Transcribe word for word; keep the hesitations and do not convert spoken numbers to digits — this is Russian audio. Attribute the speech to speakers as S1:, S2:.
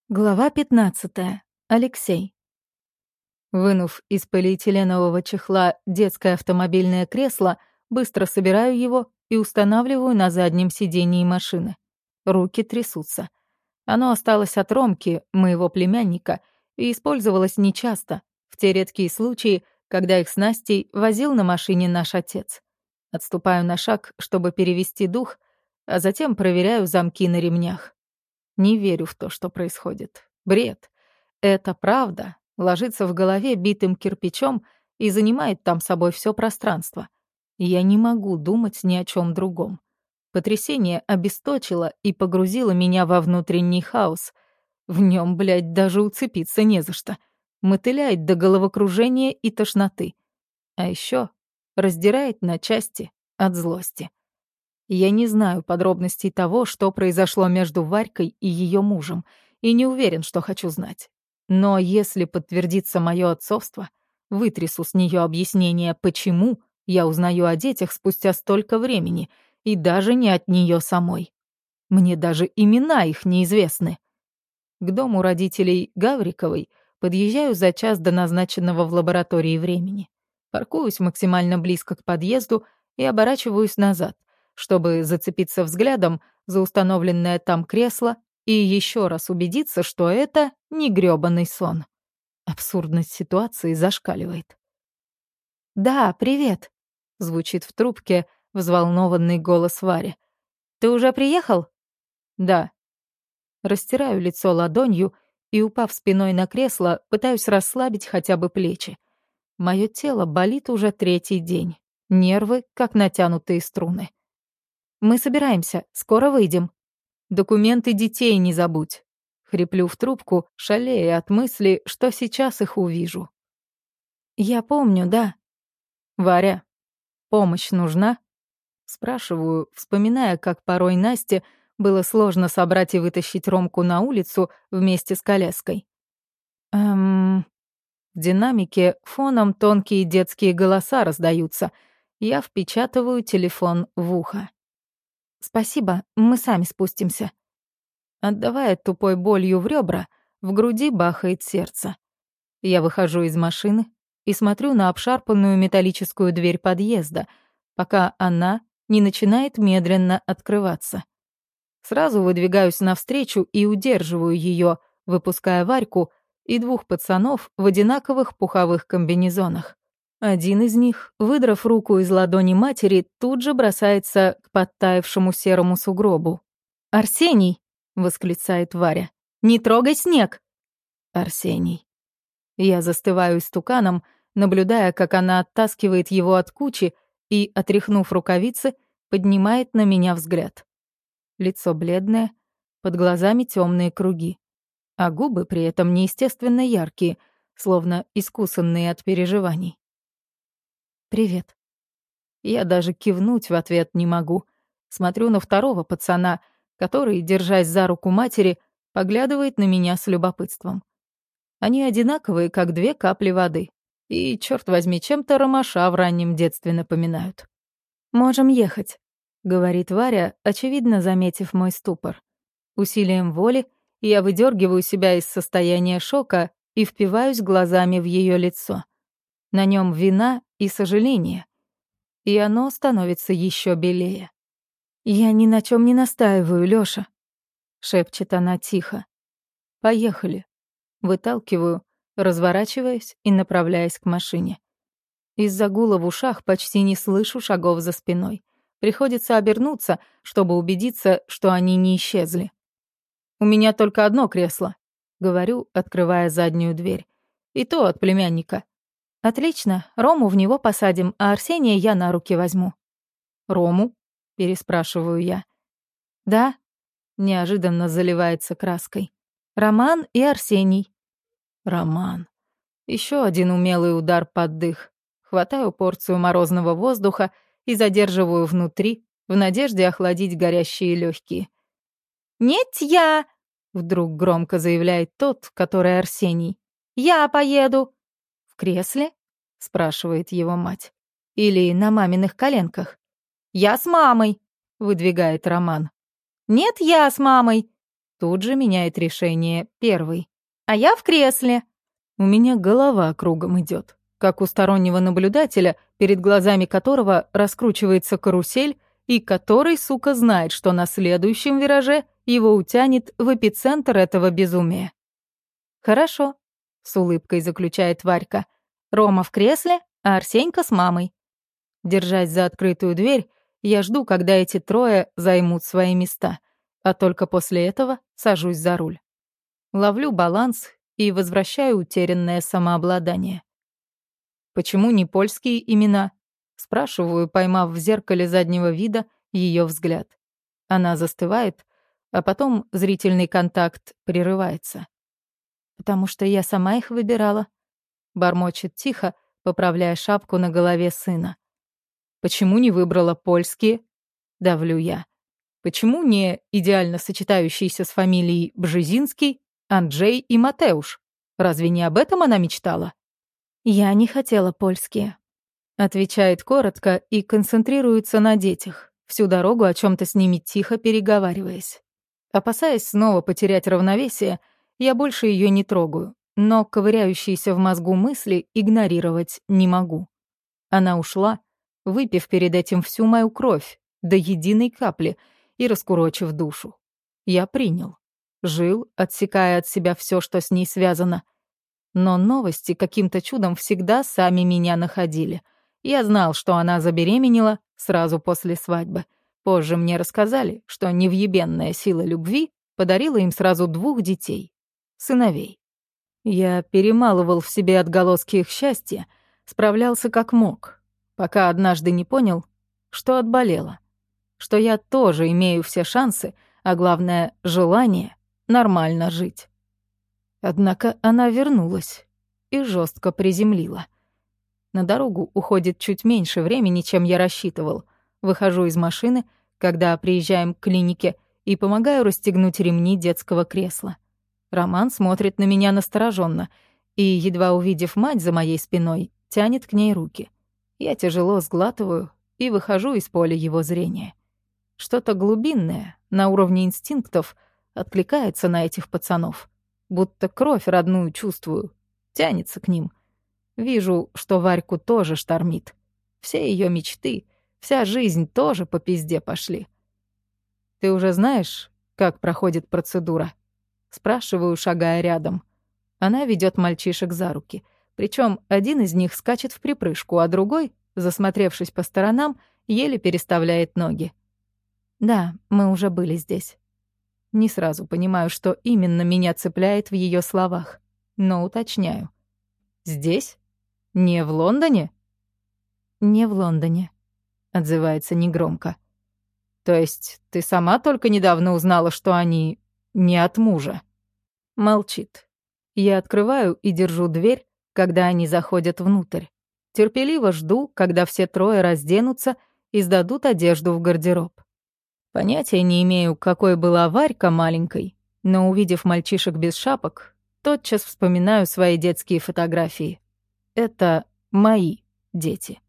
S1: Глава пятнадцатая. Алексей. Вынув из полиэтиленового чехла детское автомобильное кресло, быстро собираю его и устанавливаю на заднем сидении машины. Руки трясутся. Оно осталось от Ромки, моего племянника, и использовалось нечасто, в те редкие случаи, когда их с Настей возил на машине наш отец. Отступаю на шаг, чтобы перевести дух, а затем проверяю замки на ремнях. Не верю в то, что происходит. Бред. Это правда. Ложится в голове битым кирпичом и занимает там собой все пространство. Я не могу думать ни о чем другом. Потрясение обесточило и погрузило меня во внутренний хаос. В нем, блядь, даже уцепиться не за что. Мотыляет до головокружения и тошноты. А еще раздирает на части от злости. Я не знаю подробностей того, что произошло между Варькой и ее мужем, и не уверен, что хочу знать. Но если подтвердится мое отцовство, вытрясу с нее объяснение, почему я узнаю о детях спустя столько времени, и даже не от нее самой. Мне даже имена их неизвестны. К дому родителей Гавриковой подъезжаю за час до назначенного в лаборатории времени. Паркуюсь максимально близко к подъезду и оборачиваюсь назад, чтобы зацепиться взглядом за установленное там кресло и еще раз убедиться, что это не грёбаный сон. Абсурдность ситуации зашкаливает. «Да, привет», — звучит в трубке взволнованный голос Вари. «Ты уже приехал?» «Да». Растираю лицо ладонью и, упав спиной на кресло, пытаюсь расслабить хотя бы плечи. Мое тело болит уже третий день. Нервы, как натянутые струны. «Мы собираемся, скоро выйдем. Документы детей не забудь». Хриплю в трубку, шалея от мысли, что сейчас их увижу. «Я помню, да». «Варя, помощь нужна?» Спрашиваю, вспоминая, как порой Насте было сложно собрать и вытащить Ромку на улицу вместе с коляской. «Эм...» В динамике фоном тонкие детские голоса раздаются. Я впечатываю телефон в ухо. «Спасибо, мы сами спустимся». Отдавая тупой болью в ребра, в груди бахает сердце. Я выхожу из машины и смотрю на обшарпанную металлическую дверь подъезда, пока она не начинает медленно открываться. Сразу выдвигаюсь навстречу и удерживаю ее, выпуская Варьку и двух пацанов в одинаковых пуховых комбинезонах. Один из них, выдрав руку из ладони матери, тут же бросается к подтаявшему серому сугробу. «Арсений!» — восклицает Варя. «Не трогай снег!» «Арсений!» Я застываю истуканом, наблюдая, как она оттаскивает его от кучи и, отряхнув рукавицы, поднимает на меня взгляд. Лицо бледное, под глазами темные круги, а губы при этом неестественно яркие, словно искусанные от переживаний. «Привет». Я даже кивнуть в ответ не могу. Смотрю на второго пацана, который, держась за руку матери, поглядывает на меня с любопытством. Они одинаковые, как две капли воды. И, черт возьми, чем-то Ромаша в раннем детстве напоминают. «Можем ехать», — говорит Варя, очевидно заметив мой ступор. Усилием воли я выдергиваю себя из состояния шока и впиваюсь глазами в ее лицо. На нем вина и сожаление. И оно становится еще белее. «Я ни на чем не настаиваю, Лёша», — шепчет она тихо. «Поехали». Выталкиваю, разворачиваясь и направляясь к машине. Из-за гула в ушах почти не слышу шагов за спиной. Приходится обернуться, чтобы убедиться, что они не исчезли. «У меня только одно кресло», — говорю, открывая заднюю дверь. «И то от племянника». «Отлично, Рому в него посадим, а Арсения я на руки возьму». «Рому?» — переспрашиваю я. «Да», — неожиданно заливается краской. «Роман и Арсений». «Роман». Еще один умелый удар под дых. Хватаю порцию морозного воздуха и задерживаю внутри, в надежде охладить горящие легкие. «Нет, я!» — вдруг громко заявляет тот, который Арсений. «Я поеду!» «В кресле?» — спрашивает его мать. «Или на маминых коленках?» «Я с мамой!» — выдвигает Роман. «Нет, я с мамой!» Тут же меняет решение первый. «А я в кресле». У меня голова кругом идет, как у стороннего наблюдателя, перед глазами которого раскручивается карусель, и который, сука, знает, что на следующем вираже его утянет в эпицентр этого безумия. «Хорошо», — с улыбкой заключает Варька. «Рома в кресле, а Арсенька с мамой». Держась за открытую дверь, я жду, когда эти трое займут свои места, а только после этого сажусь за руль. Ловлю баланс и возвращаю утерянное самообладание. «Почему не польские имена?» — спрашиваю, поймав в зеркале заднего вида ее взгляд. Она застывает, а потом зрительный контакт прерывается. «Потому что я сама их выбирала», — бормочет тихо, поправляя шапку на голове сына. «Почему не выбрала польские?» — давлю я. «Почему не идеально сочетающиеся с фамилией Бжезинский, Анджей и Матеуш? Разве не об этом она мечтала?» «Я не хотела польские», — отвечает коротко и концентрируется на детях, всю дорогу о чем то с ними тихо переговариваясь. Опасаясь снова потерять равновесие, я больше ее не трогаю, но ковыряющиеся в мозгу мысли игнорировать не могу. Она ушла, выпив перед этим всю мою кровь, до единой капли, и раскурочив душу. Я принял. Жил, отсекая от себя все, что с ней связано. Но новости каким-то чудом всегда сами меня находили. Я знал, что она забеременела сразу после свадьбы. Позже мне рассказали, что невъебенная сила любви подарила им сразу двух детей. Сыновей. Я перемалывал в себе отголоски их счастья, справлялся как мог, пока однажды не понял, что отболела. Что я тоже имею все шансы, а главное — желание нормально жить. Однако она вернулась и жестко приземлила. На дорогу уходит чуть меньше времени, чем я рассчитывал. Выхожу из машины, когда приезжаем к клинике, и помогаю расстегнуть ремни детского кресла. Роман смотрит на меня настороженно и, едва увидев мать за моей спиной, тянет к ней руки. Я тяжело сглатываю и выхожу из поля его зрения. Что-то глубинное, на уровне инстинктов, откликается на этих пацанов. Будто кровь родную чувствую, тянется к ним. Вижу, что Варьку тоже штормит. Все ее мечты, вся жизнь тоже по пизде пошли. «Ты уже знаешь, как проходит процедура?» Спрашиваю, шагая рядом. Она ведет мальчишек за руки. Причем один из них скачет в припрыжку, а другой, засмотревшись по сторонам, еле переставляет ноги. «Да, мы уже были здесь». Не сразу понимаю, что именно меня цепляет в ее словах, но уточняю. «Здесь? Не в Лондоне?» «Не в Лондоне», — отзывается негромко. «То есть ты сама только недавно узнала, что они не от мужа?» Молчит. Я открываю и держу дверь, когда они заходят внутрь. Терпеливо жду, когда все трое разденутся и сдадут одежду в гардероб. Понятия не имею, какой была Варька маленькой, но, увидев мальчишек без шапок, тотчас вспоминаю свои детские фотографии. Это мои дети.